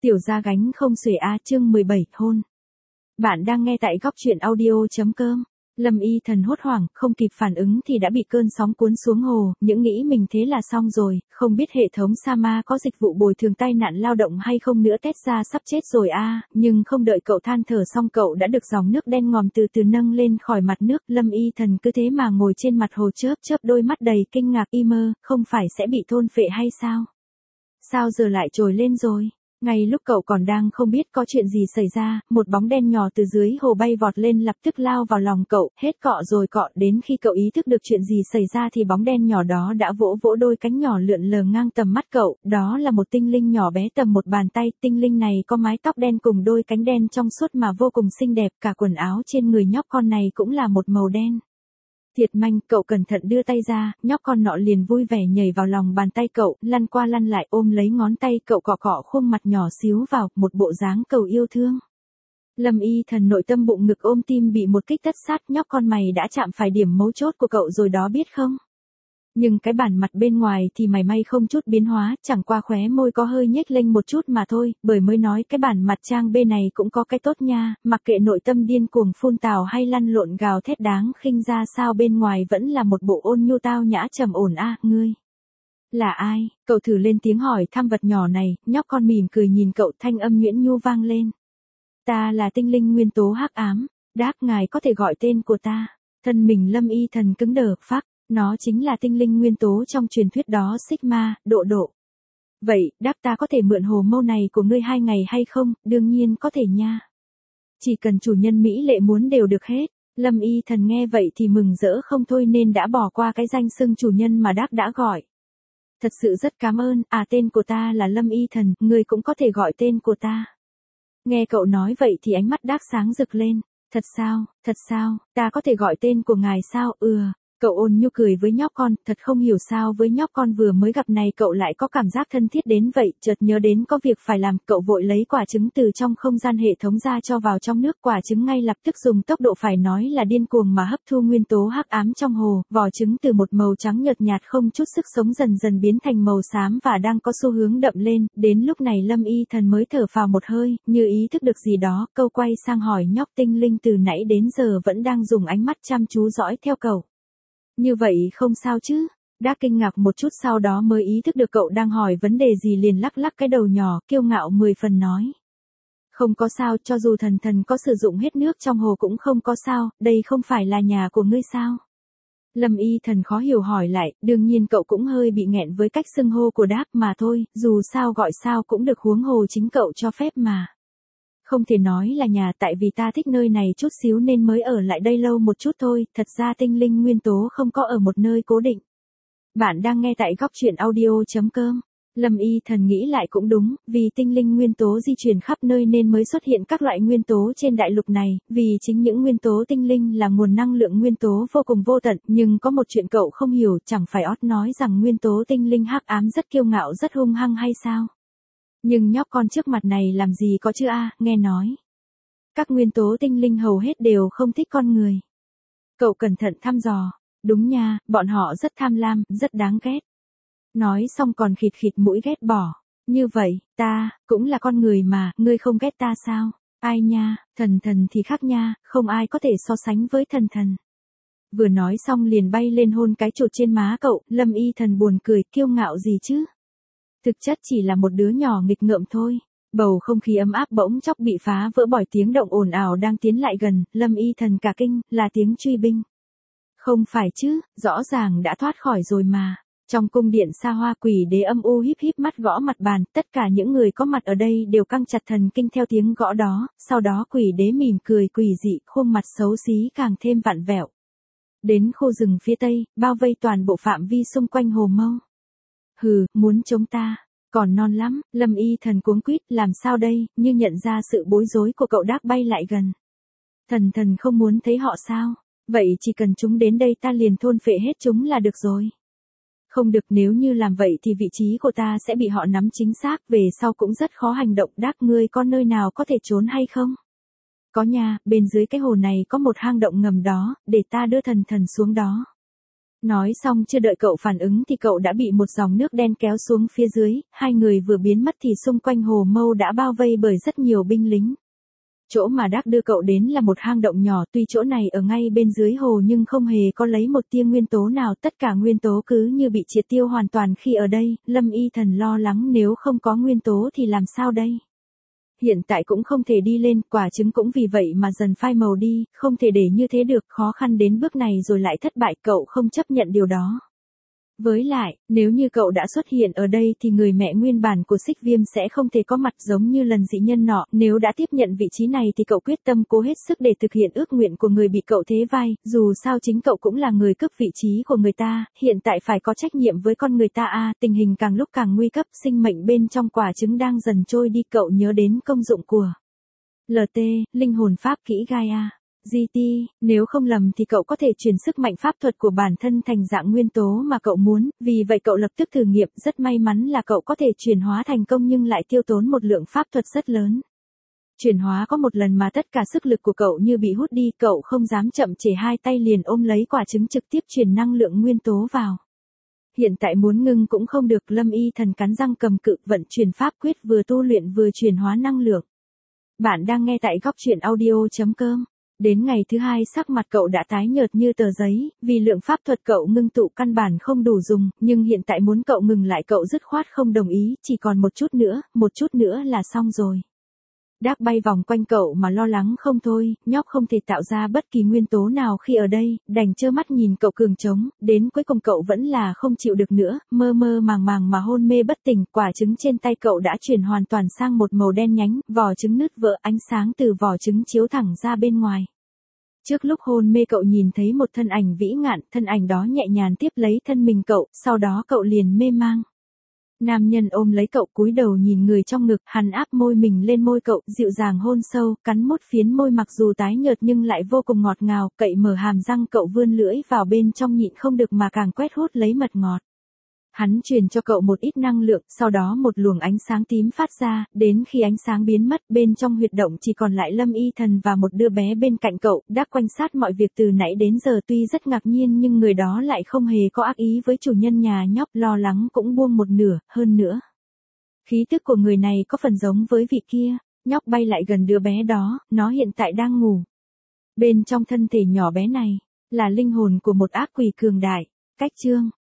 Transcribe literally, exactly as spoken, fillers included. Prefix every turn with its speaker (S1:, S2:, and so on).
S1: Tiểu gia gánh không xuể a chương mười bảy hôn. Bạn đang nghe tại góc truyện audio.com. Lâm Y Thần hốt hoảng, không kịp phản ứng thì đã bị cơn sóng cuốn xuống hồ, những nghĩ mình thế là xong rồi, không biết hệ thống Sama có dịch vụ bồi thường tai nạn lao động hay không nữa, tét ra sắp chết rồi a, nhưng không đợi cậu than thở xong cậu đã được dòng nước đen ngòm từ từ nâng lên khỏi mặt nước. Lâm Y Thần cứ thế mà ngồi trên mặt hồ chớp chớp đôi mắt đầy kinh ngạc, y mơ, không phải sẽ bị thôn phệ hay sao? Sao giờ lại trồi lên rồi? Ngay lúc cậu còn đang không biết có chuyện gì xảy ra, một bóng đen nhỏ từ dưới hồ bay vọt lên lập tức lao vào lòng cậu, hết cọ rồi cọ, đến khi cậu ý thức được chuyện gì xảy ra thì bóng đen nhỏ đó đã vỗ vỗ đôi cánh nhỏ lượn lờ ngang tầm mắt cậu, đó là một tinh linh nhỏ bé tầm một bàn tay, tinh linh này có mái tóc đen cùng đôi cánh đen trong suốt mà vô cùng xinh đẹp, cả quần áo trên người nhóc con này cũng là một màu đen. Thiệt manh, cậu cẩn thận đưa tay ra, nhóc con nọ liền vui vẻ nhảy vào lòng bàn tay cậu, lăn qua lăn lại ôm lấy ngón tay cậu, cọ cọ khuôn mặt nhỏ xíu vào, một bộ dáng cầu yêu thương. Lâm Y Thần nội tâm bụng ngực ôm tim bị một kích tất sát, nhóc con mày đã chạm phải điểm mấu chốt của cậu rồi đó biết không? Nhưng cái bản mặt bên ngoài thì mày may không chút biến hóa, chẳng qua khóe môi có hơi nhếch lên một chút mà thôi, bởi mới nói cái bản mặt trang bê này cũng có cái tốt nha, mặc kệ nội tâm điên cuồng phun tào hay lăn lộn gào thét đáng khinh ra sao, bên ngoài vẫn là một bộ ôn nhu tao nhã trầm ổn a. Ngươi là ai? Cậu thử lên tiếng hỏi thăm vật nhỏ này, nhóc con mỉm cười nhìn cậu, thanh âm nhuyễn nhu vang lên. Ta là tinh linh nguyên tố hắc ám, đáp ngài có thể gọi tên của ta. Thân mình Lâm Y Thần cứng đờ, phác. Nó chính là tinh linh nguyên tố trong truyền thuyết đó, Sigma, độ độ. Vậy, đáp ta có thể mượn hồ mâu này của ngươi hai ngày hay không? Đương nhiên có thể nha. Chỉ cần chủ nhân mỹ lệ muốn đều được hết. Lâm Y Thần nghe vậy thì mừng rỡ không thôi nên đã bỏ qua cái danh xưng chủ nhân mà đáp đã gọi. Thật sự rất cảm ơn, à tên của ta là Lâm Y Thần, ngươi cũng có thể gọi tên của ta. Nghe cậu nói vậy thì ánh mắt đáp sáng rực lên. Thật sao, thật sao, ta có thể gọi tên của ngài sao? Ừ. Cậu ôn nhu cười với nhóc con, thật không hiểu sao với nhóc con vừa mới gặp này cậu lại có cảm giác thân thiết đến vậy, chợt nhớ đến có việc phải làm, cậu vội lấy quả trứng từ trong không gian hệ thống ra cho vào trong nước, quả trứng ngay lập tức dùng tốc độ phải nói là điên cuồng mà hấp thu nguyên tố hắc ám trong hồ, vỏ trứng từ một màu trắng nhợt nhạt không chút sức sống dần dần biến thành màu xám và đang có xu hướng đậm lên, đến lúc này Lâm Y Thần mới thở phào một hơi, như ý thức được gì đó, câu quay sang hỏi nhóc tinh linh từ nãy đến giờ vẫn đang dùng ánh mắt chăm chú dõi theo cậu. Như vậy không sao chứ? Đã kinh ngạc một chút sau đó mới ý thức được cậu đang hỏi vấn đề gì liền lắc lắc cái đầu nhỏ, kiêu ngạo mười phần nói. Không có sao, cho dù thần thần có sử dụng hết nước trong hồ cũng không có sao, đây không phải là nhà của ngươi sao? Lâm Y Thần khó hiểu hỏi lại, đương nhiên cậu cũng hơi bị nghẹn với cách xưng hô của đáp mà thôi, dù sao gọi sao cũng được, huống hồ chính cậu cho phép mà. Không thể nói là nhà, tại vì ta thích nơi này chút xíu nên mới ở lại đây lâu một chút thôi, thật ra tinh linh nguyên tố không có ở một nơi cố định. Bạn đang nghe tại góc truyện audio.com. Lâm Y Thần nghĩ lại cũng đúng, vì tinh linh nguyên tố di chuyển khắp nơi nên mới xuất hiện các loại nguyên tố trên đại lục này, vì chính những nguyên tố tinh linh là nguồn năng lượng nguyên tố vô cùng vô tận, nhưng có một chuyện cậu không hiểu, chẳng phải ót nói rằng nguyên tố tinh linh hắc ám rất kiêu ngạo rất hung hăng hay sao? Nhưng nhóc con trước mặt này làm gì có chứ a, nghe nói. Các nguyên tố tinh linh hầu hết đều không thích con người. Cậu cẩn thận thăm dò. Đúng nha, bọn họ rất tham lam, rất đáng ghét. Nói xong còn khịt khịt mũi ghét bỏ. Như vậy, ta, cũng là con người mà, ngươi không ghét ta sao? Ai nha, thần thần thì khác nha, không ai có thể so sánh với thần thần. Vừa nói xong liền bay lên hôn cái chột trên má cậu, Lâm Y Thần buồn cười, kiêu ngạo gì chứ? Thực chất chỉ là một đứa nhỏ nghịch ngợm thôi. Bầu không khí ấm áp bỗng chốc bị phá vỡ bởi tiếng động ồn ào đang tiến lại gần, Lâm Y Thần cả kinh, là tiếng truy binh. Không phải chứ, rõ ràng đã thoát khỏi rồi mà. Trong cung điện xa hoa, quỷ đế âm u híp híp mắt gõ mặt bàn, tất cả những người có mặt ở đây đều căng chặt thần kinh theo tiếng gõ đó, sau đó quỷ đế mỉm cười quỷ dị, khuôn mặt xấu xí càng thêm vặn vẹo. Đến khu rừng phía tây, bao vây toàn bộ phạm vi xung quanh hồ mâu. Hừ, muốn chống ta, còn non lắm. Lâm Y Thần cuống quýt, làm sao đây, như nhận ra sự bối rối của cậu đáp bay lại gần. Thần thần không muốn thấy họ sao? Vậy chỉ cần chúng đến đây ta liền thôn phệ hết chúng là được rồi. Không được, nếu như làm vậy thì vị trí của ta sẽ bị họ nắm chính xác, về sau cũng rất khó hành động. Đáp ngươi có nơi nào có thể trốn hay không? Có nha, bên dưới cái hồ này có một hang động ngầm đó, để ta đưa thần thần xuống đó. Nói xong chưa đợi cậu phản ứng thì cậu đã bị một dòng nước đen kéo xuống phía dưới, hai người vừa biến mất thì xung quanh hồ mâu đã bao vây bởi rất nhiều binh lính. Chỗ mà Đác đưa cậu đến là một hang động nhỏ, tuy chỗ này ở ngay bên dưới hồ nhưng không hề có lấy một tia nguyên tố nào, tất cả nguyên tố cứ như bị triệt tiêu hoàn toàn khi ở đây. Lâm Y Thần lo lắng nếu không có nguyên tố thì làm sao đây? Hiện tại cũng không thể đi lên, quả trứng cũng vì vậy mà dần phai màu đi, không thể để như thế được, khó khăn đến bước này rồi lại thất bại, cậu không chấp nhận điều đó. Với lại, nếu như cậu đã xuất hiện ở đây thì người mẹ nguyên bản của Xích Viêm sẽ không thể có mặt giống như lần dị nhân nọ, nếu đã tiếp nhận vị trí này thì cậu quyết tâm cố hết sức để thực hiện ước nguyện của người bị cậu thế vai, dù sao chính cậu cũng là người cướp vị trí của người ta, hiện tại phải có trách nhiệm với con người ta a. Tình hình càng lúc càng nguy cấp, sinh mệnh bên trong quả trứng đang dần trôi đi, cậu nhớ đến công dụng của lờ tê, linh hồn pháp kỹ Gaia. giê tê, nếu không lầm thì cậu có thể truyền sức mạnh pháp thuật của bản thân thành dạng nguyên tố mà cậu muốn, vì vậy cậu lập tức thử nghiệm, rất may mắn là cậu có thể chuyển hóa thành công nhưng lại tiêu tốn một lượng pháp thuật rất lớn. Chuyển hóa có một lần mà tất cả sức lực của cậu như bị hút đi, cậu không dám chậm trễ, hai tay liền ôm lấy quả trứng trực tiếp truyền năng lượng nguyên tố vào. Hiện tại muốn ngưng cũng không được, Lâm Y Thần cắn răng cầm cự, vận chuyển pháp quyết vừa tu luyện vừa chuyển hóa năng lượng. Bạn đang nghe tại góc truyện audio chấm com. Đến ngày thứ hai sắc mặt cậu đã tái nhợt như tờ giấy, vì lượng pháp thuật cậu ngưng tụ căn bản không đủ dùng, nhưng hiện tại muốn cậu ngừng lại cậu dứt khoát không đồng ý, chỉ còn một chút nữa, một chút nữa là xong rồi. Đác bay vòng quanh cậu mà lo lắng không thôi, nhóc không thể tạo ra bất kỳ nguyên tố nào khi ở đây, đành trơ mắt nhìn cậu cường trống, đến cuối cùng cậu vẫn là không chịu được nữa, mơ mơ màng màng mà hôn mê bất tỉnh, quả trứng trên tay cậu đã chuyển hoàn toàn sang một màu đen nhánh, vỏ trứng nứt vỡ, ánh sáng từ vỏ trứng chiếu thẳng ra bên ngoài. Trước lúc hôn mê cậu nhìn thấy một thân ảnh vĩ ngạn, thân ảnh đó nhẹ nhàng tiếp lấy thân mình cậu, sau đó cậu liền mê mang. Nam nhân ôm lấy cậu cúi đầu nhìn người trong ngực, hắn áp môi mình lên môi cậu, dịu dàng hôn sâu, cắn mốt phiến môi mặc dù tái nhợt nhưng lại vô cùng ngọt ngào, cậy mở hàm răng cậu vươn lưỡi vào bên trong nhịn không được mà càng quét hút lấy mật ngọt. Hắn truyền cho cậu một ít năng lượng, sau đó một luồng ánh sáng tím phát ra, đến khi ánh sáng biến mất, bên trong huyệt động chỉ còn lại Lâm Y Thần và một đứa bé bên cạnh cậu, đã quan sát mọi việc từ nãy đến giờ, tuy rất ngạc nhiên nhưng người đó lại không hề có ác ý với chủ nhân nhà nhóc, lo lắng cũng buông một nửa, hơn nữa. Khí tức của người này có phần giống với vị kia, nhóc bay lại gần đứa bé đó, nó hiện tại đang ngủ. Bên trong thân thể nhỏ bé này, là linh hồn của một ác quỷ cường đại. Cách chương